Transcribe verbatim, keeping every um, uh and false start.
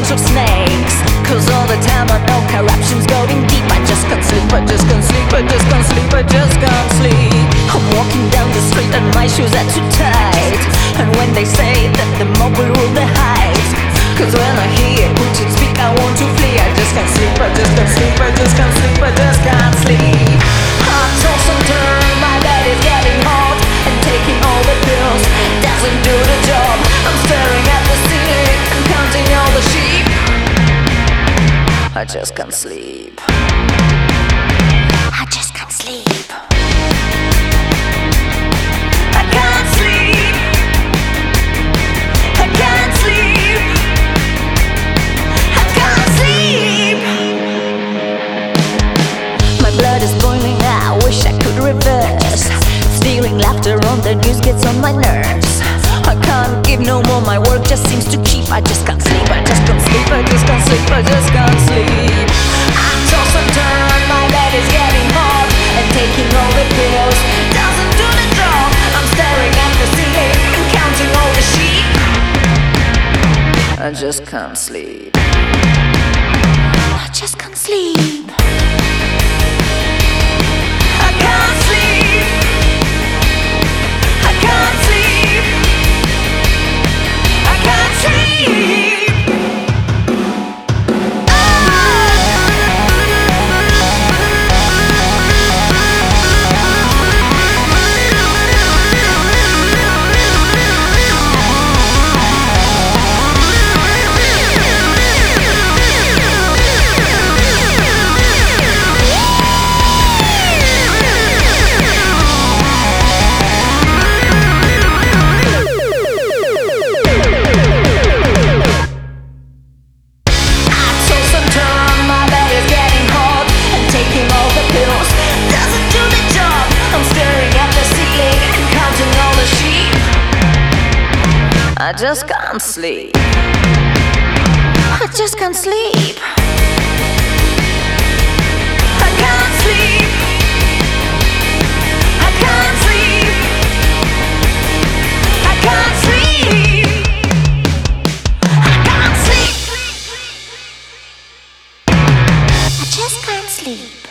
bunch of snakes. Cause all the time I know corruption's going deep. I just can't sleep, I just can't sleep, I just can't sleep, I just can't sleep. I'm walking down the street and my shoes are too tight. And when they say that the mob will rule the heights, cause when I hear Putin speak I want to flee. I just can't sleep, I just can't sleep, I just can't sleep, I just can't sleep. I toss and turn, my bed is getting hot, and taking all the pills doesn't do the job. I'm staring at the ceiling and counting all the sheep. I just can't sleep. I just can't sleep. I can't sleep. I can't sleep. I can't sleep. My blood is boiling, I wish I could reverse. Stealing laughter on the news gets on my nerves. I can't give no more, my work just seems to keep. I just can't sleep, I just can't sleep, I just can't sleep, I just can't sleep. I toss and turn, my bed is getting hot, and taking all the pills doesn't do the job. I'm staring at the ceiling and counting all the sheep. I just can't sleep. I just can't sleep. I can't sleep. I can't sleep. I can't sleep. I just can't sleep. I just can't sleep. I can't sleep. I can't sleep. I can't sleep. I can't sleep. I just can't sleep.